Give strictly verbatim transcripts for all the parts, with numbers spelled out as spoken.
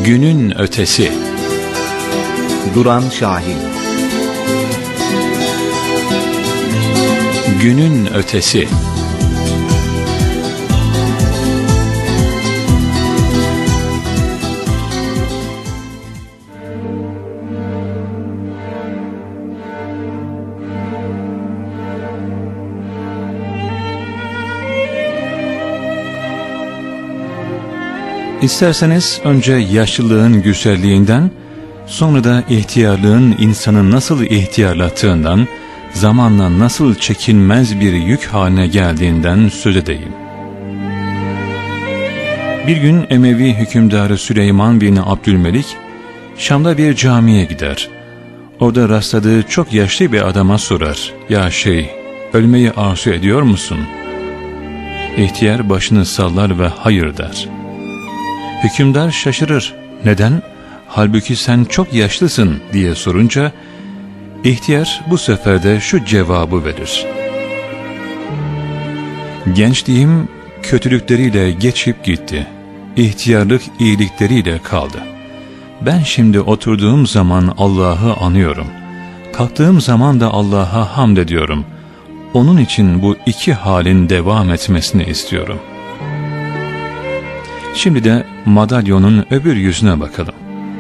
Günün ötesi. Duran Şahin. Günün ötesi. İsterseniz önce yaşlılığın güzelliğinden, sonra da ihtiyarlığın insanı nasıl ihtiyarlattığından, zamanla nasıl çekinmez bir yük haline geldiğinden söz edeyim. Bir gün Emevi hükümdarı Süleyman bin Abdülmelik, Şam'da bir camiye gider. Orada rastladığı çok yaşlı bir adama sorar, "Ya şey, ölmeyi arzu ediyor musun?" İhtiyar başını sallar ve "Hayır" der. Hükümdar şaşırır. "Neden? Halbuki sen çok yaşlısın" diye sorunca, ihtiyar bu sefer de şu cevabı verir: "Gençliğim kötülükleriyle geçip gitti. İhtiyarlık iyilikleriyle kaldı. Ben şimdi oturduğum zaman Allah'ı anıyorum. Kalktığım zaman da Allah'a hamd ediyorum. Onun için bu iki halin devam etmesini istiyorum." Şimdi de madalyonun öbür yüzüne bakalım.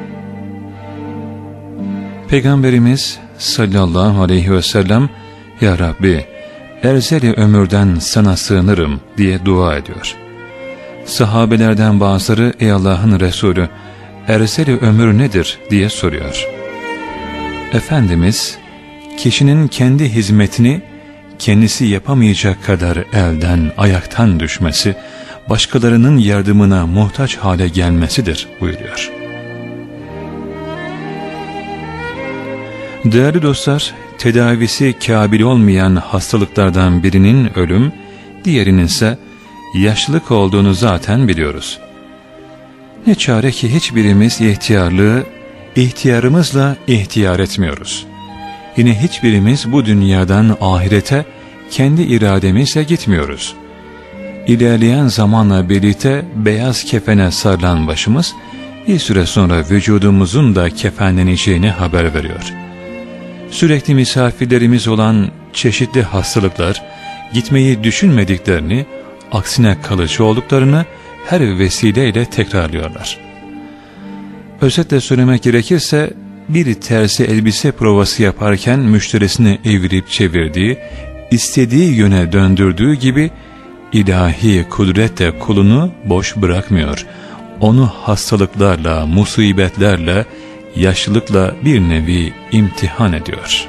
Peygamberimiz sallallahu aleyhi ve sellem, "Ya Rabbi, erzeli ömürden sana sığınırım" diye dua ediyor. Sahabelerden bazıları, "Ey Allah'ın Resulü, erzeli ömür nedir?" diye soruyor. Efendimiz, kişinin kendi hizmetini kendisi yapamayacak kadar elden, ayaktan düşmesi, başkalarının yardımına muhtaç hale gelmesidir buyuruyor. Değerli dostlar, tedavisi kabil olmayan hastalıklardan birinin ölüm, diğerinin ise yaşlılık olduğunu zaten biliyoruz. Ne çare ki hiçbirimiz ihtiyarlığı ihtiyarımızla ihtiyar etmiyoruz. Yine hiçbirimiz bu dünyadan ahirete kendi irademizle gitmiyoruz. İlerleyen zamanla birlikte beyaz kefene sarılan başımız, bir süre sonra vücudumuzun da kefenleneceğini haber veriyor. Sürekli misafirlerimiz olan çeşitli hastalıklar, gitmeyi düşünmediklerini, aksine kalıcı olduklarını her vesileyle tekrarlıyorlar. Özetle söylemek gerekirse, bir terzi elbise provası yaparken müşterisini evirip çevirdiği, istediği yöne döndürdüğü gibi, İlahi kudret de kulunu boş bırakmıyor. Onu hastalıklarla, musibetlerle, yaşlılıkla bir nevi imtihan ediyor.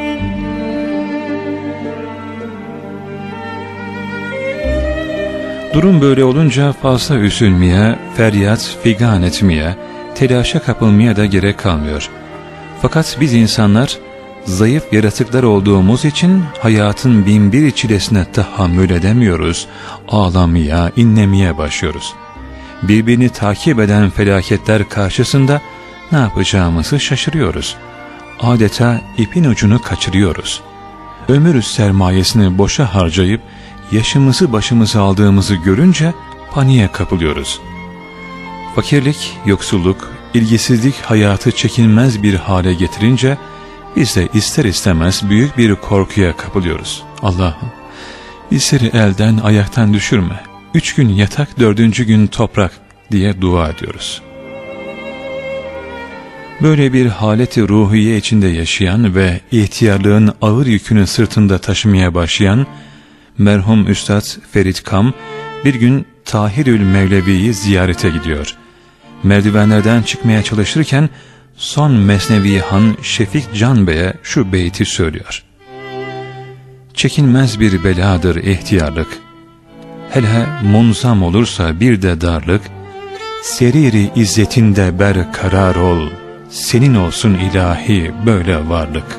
Durum böyle olunca fazla üzülmeye, feryat figan etmeye, telaşa kapılmaya da gerek kalmıyor. Fakat biz insanlar, zayıf yaratıklar olduğumuz için hayatın binbir çilesine tahammül edemiyoruz, ağlamaya, inlemeye başlıyoruz. Birbirini takip eden felaketler karşısında ne yapacağımızı şaşırıyoruz. Adeta ipin ucunu kaçırıyoruz. Ömür sermayesini boşa harcayıp yaşımızı başımıza aldığımızı görünce paniğe kapılıyoruz. Fakirlik, yoksulluk, ilgisizlik hayatı çekilmez bir hale getirince biz de ister istemez büyük bir korkuya kapılıyoruz. "Allah'ım, bizleri elden ayaktan düşürme. Üç gün yatak, dördüncü gün toprak" diye dua ediyoruz. Böyle bir haleti ruhiye içinde yaşayan ve ihtiyarlığın ağır yükünü sırtında taşımaya başlayan merhum Üstad Ferit Kam bir gün Tahirül Mevlevi'yi ziyarete gidiyor. Merdivenlerden çıkmaya çalışırken son Mesnevi Han Şefik Can Bey'e şu beyti söylüyor. "Çekinmez bir beladır ihtiyarlık. Hele munzam olursa bir de darlık. Seriri izzetinde berkarar ol. Senin olsun ilahi böyle varlık."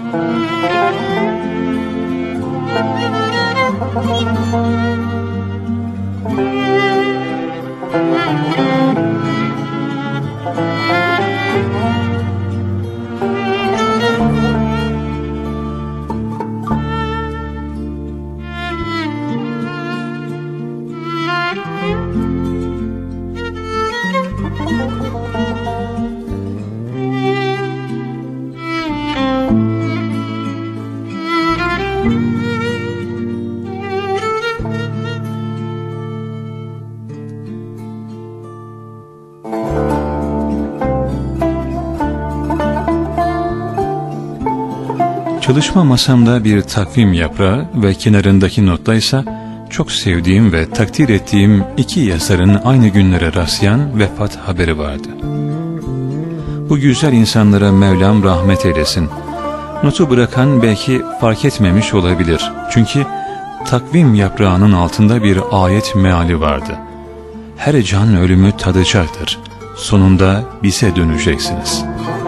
Çalışma masamda bir takvim yaprağı ve kenarındaki nottaysa çok sevdiğim ve takdir ettiğim iki yazarın aynı günlere rastlayan vefat haberi vardı. Bu güzel insanlara Mevlam rahmet eylesin. Notu bırakan belki fark etmemiş olabilir. Çünkü takvim yaprağının altında bir ayet meali vardı. Her can ölümü tadacaktır. Sonunda bize döneceksiniz.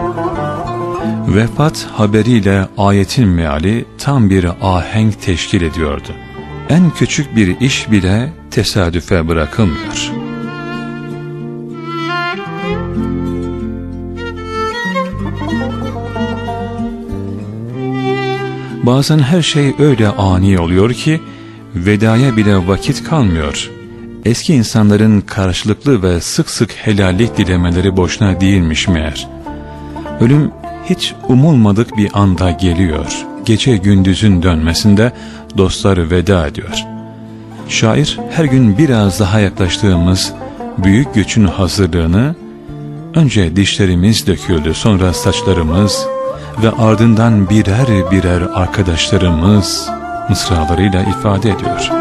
Vefat haberiyle ayetin meali tam bir ahenk teşkil ediyordu. En küçük bir iş bile tesadüfe bırakılmıyor. Bazen her şey öyle ani oluyor ki vedaya bile vakit kalmıyor. Eski insanların karşılıklı ve sık sık helallik dilemeleri boşuna değilmiş meğer. Ölüm hiç umulmadık bir anda geliyor. Gece gündüzün dönmesinde dostlar veda ediyor. Şair her gün biraz daha yaklaştığımız büyük göçün hazırlığını, önce dişlerimiz döküldü, sonra saçlarımız ve ardından birer birer arkadaşlarımız mısralarıyla ifade ediyor.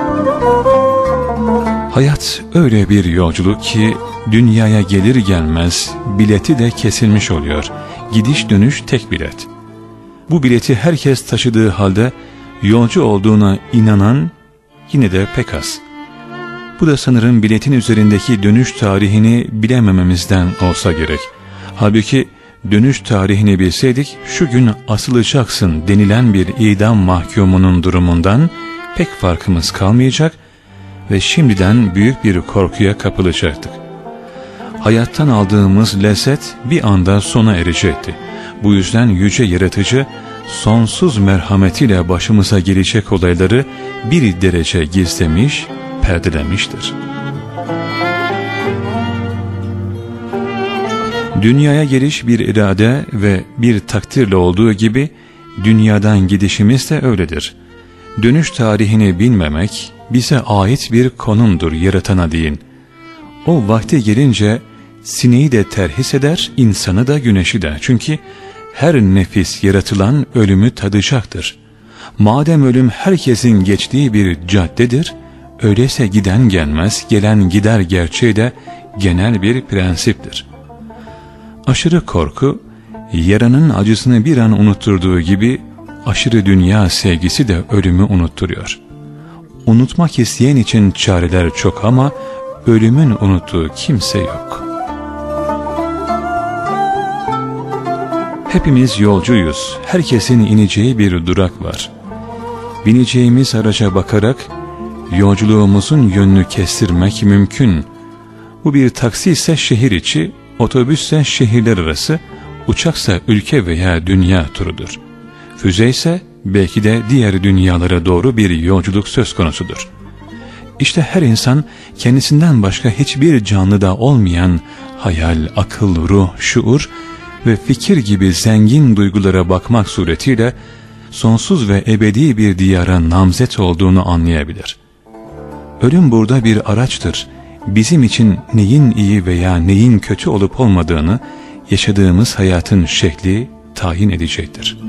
Hayat öyle bir yolculuk ki dünyaya gelir gelmez bileti de kesilmiş oluyor. Gidiş dönüş tek bilet. Bu bileti herkes taşıdığı halde yolcu olduğuna inanan yine de pek az. Bu da sanırım biletin üzerindeki dönüş tarihini bilemememizden olsa gerek. Halbuki dönüş tarihini bilseydik şu gün asılacaksın denilen bir idam mahkumunun durumundan pek farkımız kalmayacak ve şimdiden büyük bir korkuya kapılacaktık. Hayattan aldığımız lezzet bir anda sona erecekti. Bu yüzden yüce yaratıcı sonsuz merhametiyle başımıza gelecek olayları bir derece gizlemiş, perdelemiştir. Dünyaya geliş bir irade ve bir takdirle olduğu gibi dünyadan gidişimiz de öyledir. Dönüş tarihini bilmemek bize ait bir konumdur yaratana deyin. O vakti gelince sineği de terhis eder, insanı da güneşi de. Çünkü her nefis yaratılan ölümü tadacaktır. Madem ölüm herkesin geçtiği bir caddedir, öyleyse giden gelmez, gelen gider gerçeği de genel bir prensiptir. Aşırı korku, yaranın acısını bir an unutturduğu gibi aşırı dünya sevgisi de ölümü unutturuyor. Unutmak isteyen için çareler çok ama ölümün unuttuğu kimse yok. Hepimiz yolcuyuz. Herkesin ineceği bir durak var. Bineceğimiz araca bakarak yolculuğumuzun yönünü kestirmek mümkün. Bu bir taksi ise şehir içi, otobüsse şehirler arası, uçaksa ülke veya dünya turudur. Füze ise belki de diğer dünyalara doğru bir yolculuk söz konusudur. İşte her insan kendisinden başka hiçbir canlıda olmayan hayal, akıl, ruh, şuur ve fikir gibi zengin duygulara bakmak suretiyle sonsuz ve ebedi bir diyara namzet olduğunu anlayabilir. Ölüm burada bir araçtır. Bizim için neyin iyi veya neyin kötü olup olmadığını yaşadığımız hayatın şekli tayin edecektir.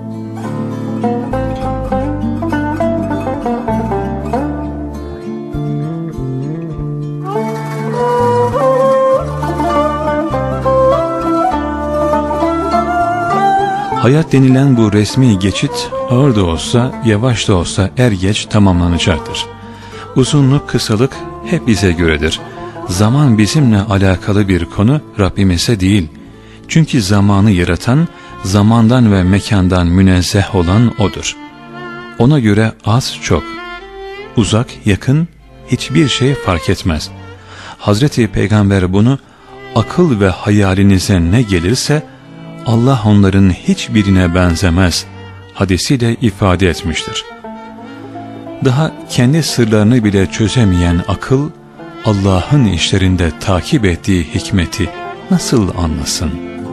Hayat denilen bu resmi geçit ağır da olsa, yavaş da olsa er geç tamamlanacaktır. Uzunluk, kısalık hep bize göredir. Zaman bizimle alakalı bir konu, Rabbimize değil. Çünkü zamanı yaratan, zamandan ve mekandan münezzeh olan O'dur. Ona göre az çok, uzak, yakın hiçbir şey fark etmez. Hazreti Peygamber bunu akıl ve hayalinize ne gelirse Allah onların hiçbirine benzemez hadisiyle ifade etmiştir. Daha kendi sırlarını bile çözemeyen akıl, Allah'ın işlerinde takip ettiği hikmeti nasıl anlasın?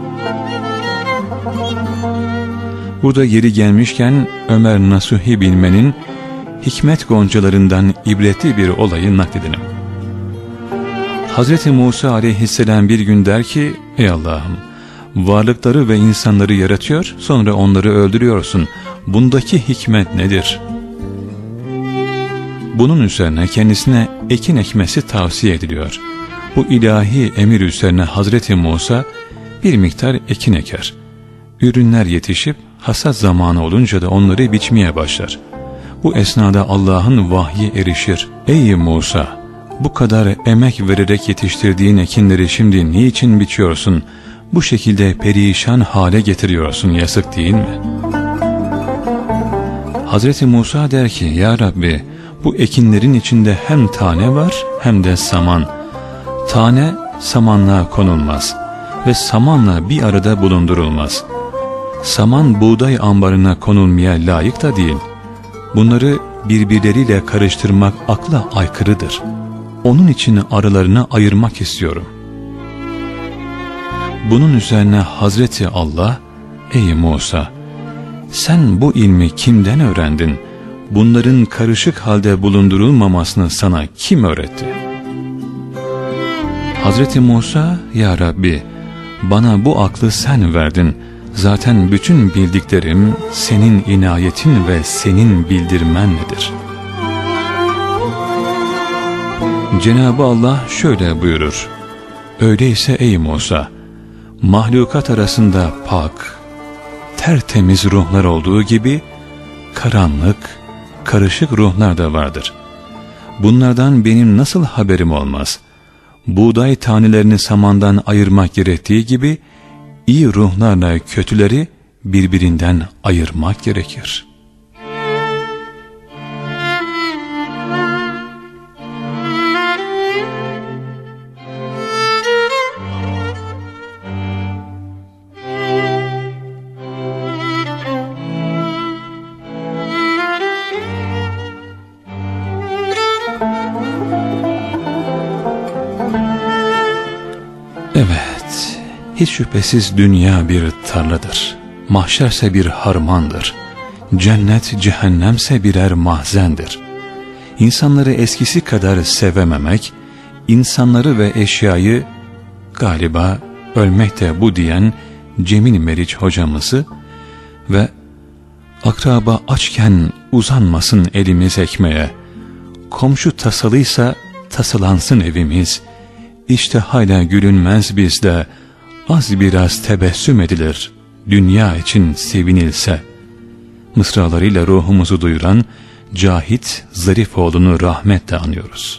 Burada yeri gelmişken Ömer Nasuhi Bilmen'in hikmet goncalarından ibretli bir olayı nakledelim. Hazreti Musa aleyhisselam bir gün der ki, ey Allah'ım, varlıkları ve insanları yaratıyor, sonra onları öldürüyorsun. Bundaki hikmet nedir? Bunun üzerine kendisine ekin ekmesi tavsiye ediliyor. Bu ilahi emir üzerine Hazreti Musa bir miktar ekin eker. Ürünler yetişip hasat zamanı olunca da onları biçmeye başlar. Bu esnada Allah'ın vahyi erişir. Ey Musa! Bu kadar emek vererek yetiştirdiğin ekinleri şimdi niçin biçiyorsun? Bu şekilde perişan hale getiriyorsun, yazık değil mi? Hazreti Musa der ki, Ya Rabbi, bu ekinlerin içinde hem tane var hem de saman. Tane samanlığa konulmaz ve samanla bir arada bulundurulmaz. Saman buğday ambarına konulmaya layık da değil. Bunları birbirleriyle karıştırmak akla aykırıdır. Onun için aralarını ayırmak istiyorum. Bunun üzerine Hazreti Allah, Ey Musa! Sen bu ilmi kimden öğrendin? Bunların karışık halde bulundurulmamasını sana kim öğretti? Hazreti Musa, Ya Rabbi, bana bu aklı sen verdin. Zaten bütün bildiklerim senin inayetin ve senin bildirmenledir. Cenab-ı Allah şöyle buyurur. Öyleyse ey Musa, mahlukat arasında pak, tertemiz ruhlar olduğu gibi karanlık, karışık ruhlar da vardır. Bunlardan benim nasıl haberim olmaz? Buğday tanelerini samandan ayırmak gerektiği gibi iyi ruhlarla kötüleri birbirinden ayırmak gerekir. Evet, hiç şüphesiz dünya bir tarladır. Mahşerse bir harmandır. Cennet, cehennemse birer mahzendir. İnsanları eskisi kadar sevememek, insanları ve eşyayı galiba ölmek de bu diyen Cemil Meriç hocamızı ve akraba açken uzanmasın elimiz ekmeğe, komşu tasalıysa tasalansın evimiz, İşte hala gülünmez bizde, az biraz tebessüm edilir, dünya için sevinilse. Mısralarıyla ruhumuzu duyuran Cahit Zarifoğlu'nu rahmetle anıyoruz.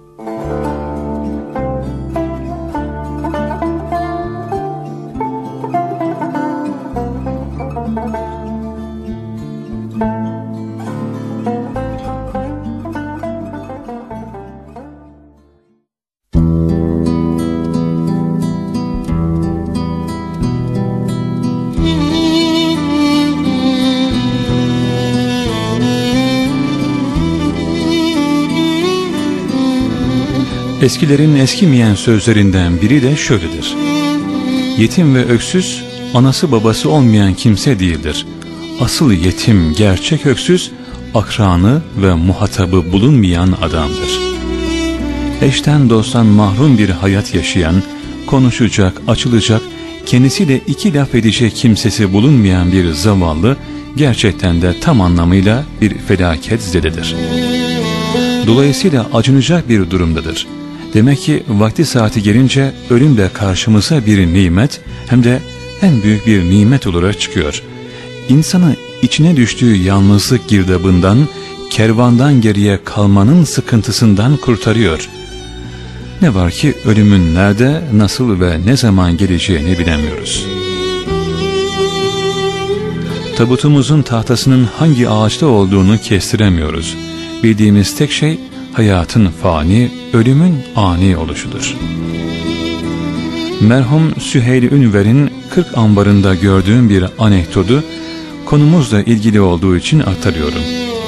Eskilerin eskimeyen sözlerinden biri de şöyledir. Yetim ve öksüz, anası babası olmayan kimse değildir. Asıl yetim, gerçek öksüz, akranı ve muhatabı bulunmayan adamdır. Eşten dosttan mahrum bir hayat yaşayan, konuşacak, açılacak, kendisiyle iki laf edecek kimsesi bulunmayan bir zavallı, gerçekten de tam anlamıyla bir felaket zededir. Dolayısıyla acınacak bir durumdadır. Demek ki vakti saati gelince ölüm de karşımıza bir nimet, hem de en büyük bir nimet olarak çıkıyor. İnsanı içine düştüğü yalnızlık girdabından, kervandan geriye kalmanın sıkıntısından kurtarıyor. Ne var ki ölümün nerede, nasıl ve ne zaman geleceğini bilemiyoruz. Tabutumuzun tahtasının hangi ağaçta olduğunu kestiremiyoruz. Bildiğimiz tek şey, hayatın fani, ölümün ani oluşudur. Merhum Süheyl Ünver'in kırk ambarında gördüğüm bir anekdotu konumuzla ilgili olduğu için aktarıyorum.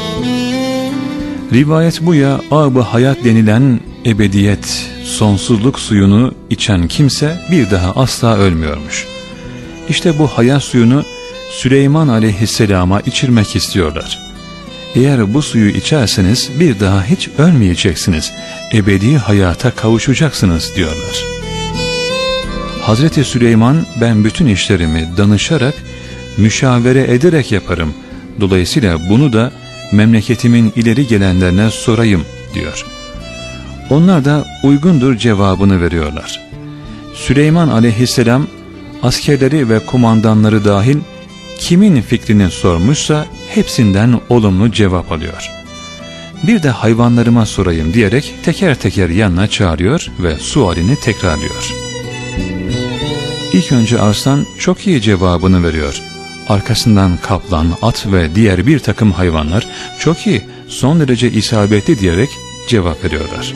Rivayet bu ya, ab-ı hayat denilen ebediyet, sonsuzluk suyunu içen kimse bir daha asla ölmüyormuş. İşte bu hayat suyunu Süleyman aleyhisselama içirmek istiyorlar. Eğer bu suyu içerseniz bir daha hiç ölmeyeceksiniz, ebedi hayata kavuşacaksınız diyorlar. Hazreti Süleyman, ben bütün işlerimi danışarak, müşavere ederek yaparım, Dolayısıyla bunu da memleketimin ileri gelenlerine sorayım diyor. Onlar da uygundur cevabını veriyorlar. Süleyman aleyhisselam askerleri ve kumandanları dahil kimin fikrini sormuşsa hepsinden olumlu cevap alıyor. Bir de hayvanlarıma sorayım diyerek teker teker yanına çağırıyor ve sualini tekrarlıyor. İlk önce arslan çok iyi cevabını veriyor. Arkasından kaplan, at ve diğer bir takım hayvanlar çok iyi, son derece isabetli diyerek cevap veriyorlar.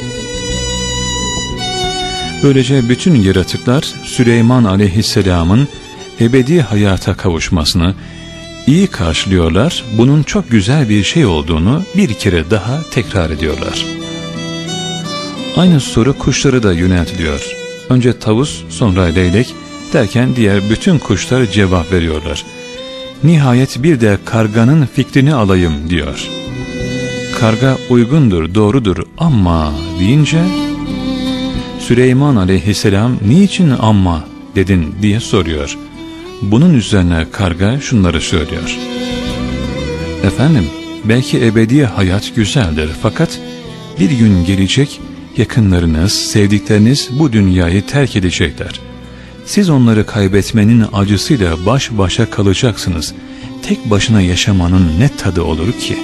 Böylece bütün yaratıklar Süleyman aleyhisselamın ebedi hayata kavuşmasını iyi karşılıyorlar, bunun çok güzel bir şey olduğunu bir kere daha tekrar ediyorlar. Aynı soru kuşlara da yöneltiliyor. Önce tavus, sonra leylek derken diğer bütün kuşlar cevap veriyorlar. Nihayet bir de karganın fikrini alayım diyor. Karga uygundur, doğrudur ama deyince Süleyman aleyhisselam niçin amma dedin diye soruyor. Bunun üzerine karga şunları söylüyor. Efendim, belki ebedi hayat güzeldir fakat bir gün gelecek, yakınlarınız, sevdikleriniz bu dünyayı terk edecekler. Siz onları kaybetmenin acısıyla baş başa kalacaksınız. Tek başına yaşamanın ne tadı olur ki?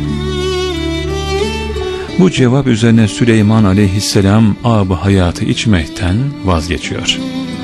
Bu cevap üzerine Süleyman aleyhisselam ab-ı hayatı içmekten vazgeçiyor.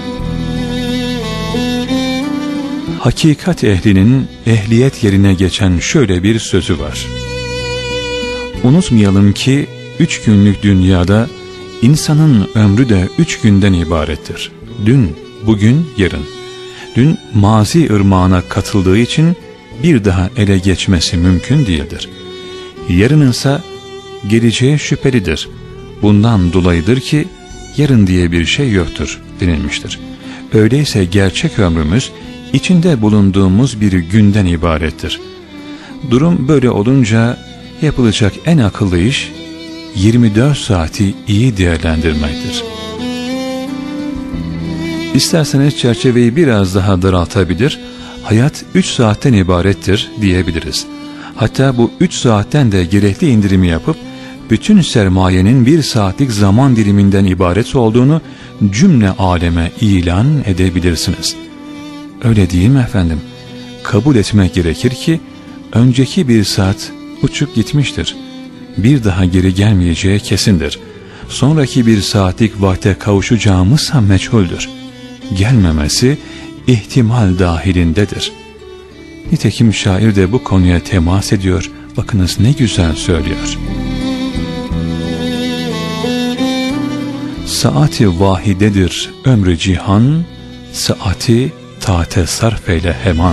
Hakikat ehlinin ehliyet yerine geçen şöyle bir sözü var. Unutmayalım ki üç günlük dünyada insanın ömrü de üç günden ibarettir. Dün, bugün, yarın. Dün mazi ırmağına katıldığı için bir daha ele geçmesi mümkün değildir. Yarınınsa geleceğe şüphelidir. Bundan dolayıdır ki yarın diye bir şey yoktur denilmiştir. Öyleyse gerçek ömrümüz içinde bulunduğumuz bir günden ibarettir. Durum böyle olunca yapılacak en akıllı iş yirmi dört saati iyi değerlendirmektir. İsterseniz çerçeveyi biraz daha daraltabilir, hayat üç saatten ibarettir diyebiliriz. Hatta bu üç saatten de gerekli indirimi yapıp bütün sermayenin bir saatlik zaman diliminden ibaret olduğunu cümle aleme ilan edebilirsiniz. Öyle değil mi efendim? Kabul etmek gerekir ki önceki bir saat uçup gitmiştir. Bir daha geri gelmeyeceği kesindir. Sonraki bir saatlik vakte kavuşacağımızsa meçhuldür. Gelmemesi ihtimal dahilindedir. Nitekim şair de bu konuya temas ediyor. Bakınız ne güzel söylüyor. Saati vahidedir ömrü cihan, saati taate sarf eyle hemen.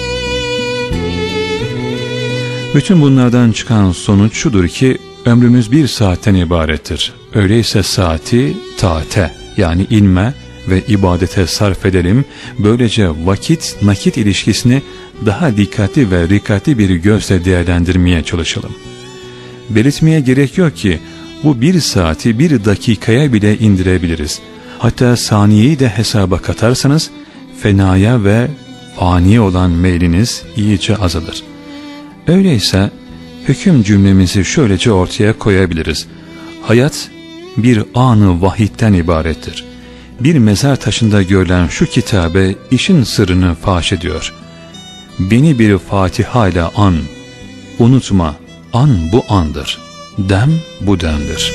Bütün bunlardan çıkan sonuç şudur ki ömrümüz bir saatten ibarettir. Öyleyse saati taate yani ilme ve ibadete sarf edelim. Böylece vakit nakit ilişkisini daha dikkatli ve rikatli bir gözle değerlendirmeye çalışalım. Belirtmeye gerek yok ki bu bir saati bir dakikaya bile indirebiliriz. Hatta saniyeyi de hesaba katarsanız fenaya ve fani olan meyliniz iyice azalır. Öyleyse hüküm cümlemizi şöylece ortaya koyabiliriz. Hayat bir an-ı vahitten ibarettir. Bir mezar taşında görülen şu kitabe işin sırrını faş ediyor. Beni bir Fatiha ile an, unutma, an bu andır, dem bu demdir.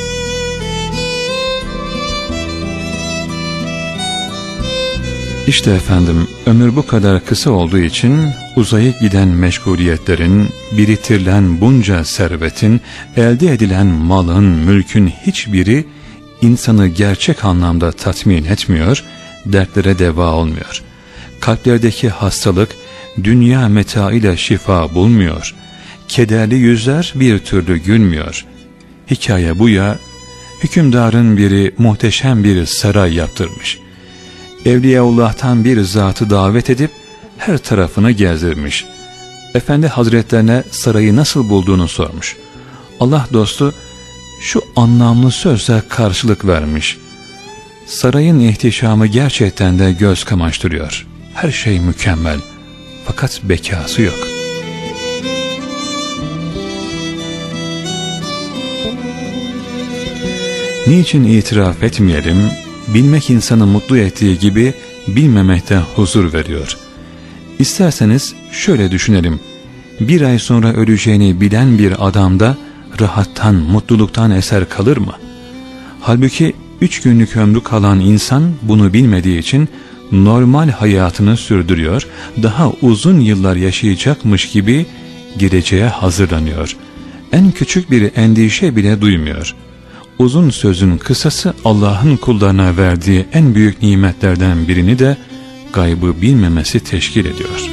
İşte efendim, ömür bu kadar kısa olduğu için uzayıp giden meşguliyetlerin, biriktirilen bunca servetin, elde edilen malın, mülkün hiçbiri insanı gerçek anlamda tatmin etmiyor, dertlere deva olmuyor. Kalplerdeki hastalık dünya metaıyla şifa bulmuyor. Kederli yüzler bir türlü gülmüyor. Hikaye bu ya, hükümdarın biri muhteşem bir saray yaptırmış. Evliyaullah'tan bir zatı davet edip her tarafını gezdirmiş. Efendi hazretlerine sarayı nasıl bulduğunu sormuş. Allah dostu şu anlamlı sözle karşılık vermiş. Sarayın ihtişamı gerçekten de göz kamaştırıyor. Her şey mükemmel. Fakat bekası yok. Niçin itiraf etmeyelim? Bilmek insanı mutlu ettiği gibi bilmemekte huzur veriyor. İsterseniz şöyle düşünelim. Bir ay sonra öleceğini bilen bir adamda rahattan, mutluluktan eser kalır mı? Halbuki üç günlük ömrü kalan insan bunu bilmediği için normal hayatını sürdürüyor, daha uzun yıllar yaşayacakmış gibi geleceğe hazırlanıyor. En küçük bir endişe bile duymuyor. Uzun sözün kısası, Allah'ın kullarına verdiği en büyük nimetlerden birini de gaybı bilmemesi teşkil ediyor.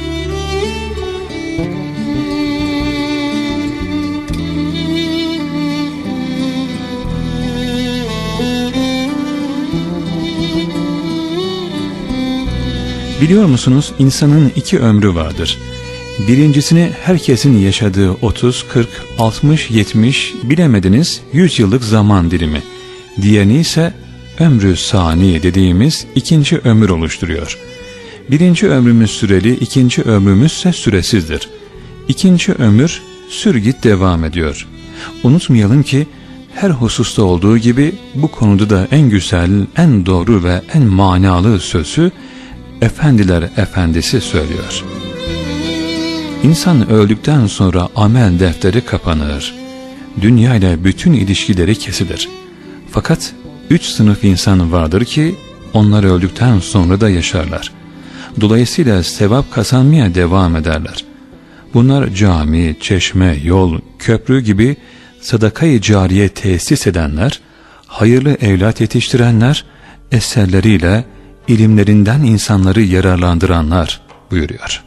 Biliyor musunuz, insanın iki ömrü vardır. Birincisini herkesin yaşadığı otuz, kırk, altmış, yetmiş, bilemediniz yüz yıllık zaman dilimi. Diğerini ise ömrü sani dediğimiz ikinci ömür oluşturuyor. Birinci ömrümüz süreli, ikinci ömrümüzse süresizdir. İkinci ömür sürgit devam ediyor. Unutmayalım ki her hususta olduğu gibi bu konuda da en güzel, en doğru ve en manalı sözü Efendiler Efendisi söylüyor. İnsan öldükten sonra amel defteri kapanır. Dünya ile bütün ilişkileri kesilir. Fakat üç sınıf insan vardır ki onlar öldükten sonra da yaşarlar. Dolayısıyla sevap kazanmaya devam ederler. Bunlar cami, çeşme, yol, köprü gibi sadaka-i cariye tesis edenler, hayırlı evlat yetiştirenler, eserleriyle, ilimlerinden insanları yararlandıranlar buyuruyor.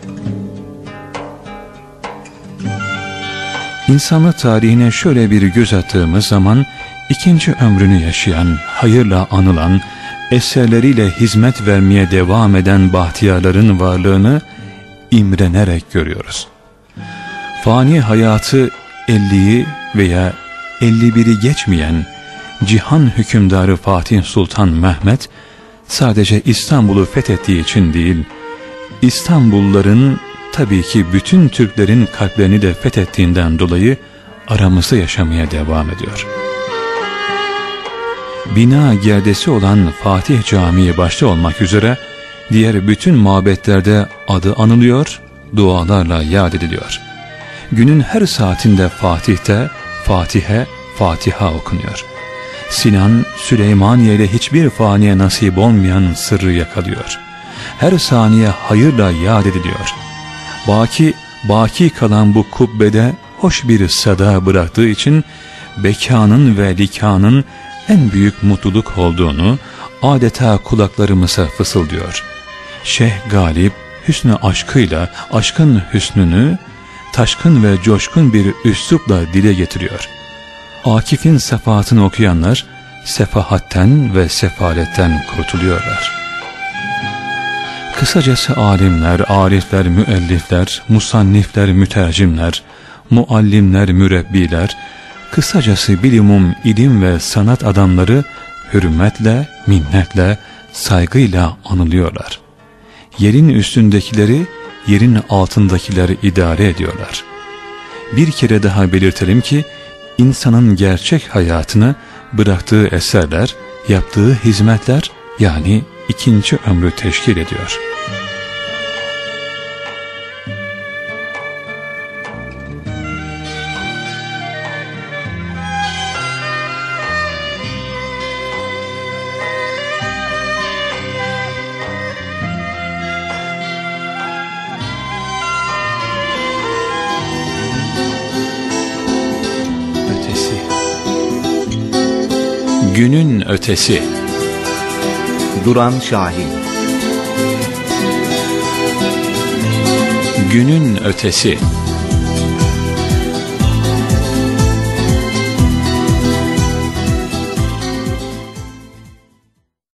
İnsanlık tarihine şöyle bir göz attığımız zaman, ikinci ömrünü yaşayan, hayırla anılan, eserleriyle hizmet vermeye devam eden bahtiyarların varlığını imrenerek görüyoruz. Fani hayatı elliyi veya elli biri geçmeyen cihan hükümdarı Fatih Sultan Mehmet, sadece İstanbul'u fethettiği için değil, İstanbulluların, tabii ki bütün Türklerin kalplerini de fethettiğinden dolayı aramızda yaşamaya devam ediyor. Bina gerdesi olan Fatih Camii başta olmak üzere diğer bütün mabetlerde adı anılıyor, dualarla yad ediliyor. Günün her saatinde Fatih'te Fatihe, Fatiha okunuyor. Sinan, Süleymaniye ile hiçbir faniye nasip olmayan sırrı yakalıyor. Her saniye hayırla yad ediliyor. Baki, baki kalan bu kubbede hoş bir sada bıraktığı için bekanın ve likanın en büyük mutluluk olduğunu adeta kulaklarımıza fısıldıyor. Şeyh Galip hüsnü aşkıyla aşkın hüsnünü taşkın ve coşkun bir üslupla dile getiriyor. Akif'in sefahatını okuyanlar sefahatten ve sefaletten kurtuluyorlar. Kısacası alimler, arifler, müellifler, musannifler, mütercimler, muallimler, mürebbiler, kısacası bilimum, ilim ve sanat adamları hürmetle, minnetle, saygıyla anılıyorlar. Yerin üstündekileri, yerin altındakileri idare ediyorlar. Bir kere daha belirtelim ki, insanın gerçek hayatını bıraktığı eserler, yaptığı hizmetler, yani ikinci ömrü teşkil ediyor. Ötesi. Günün ötesi. Duran Şahin. Günün ötesi.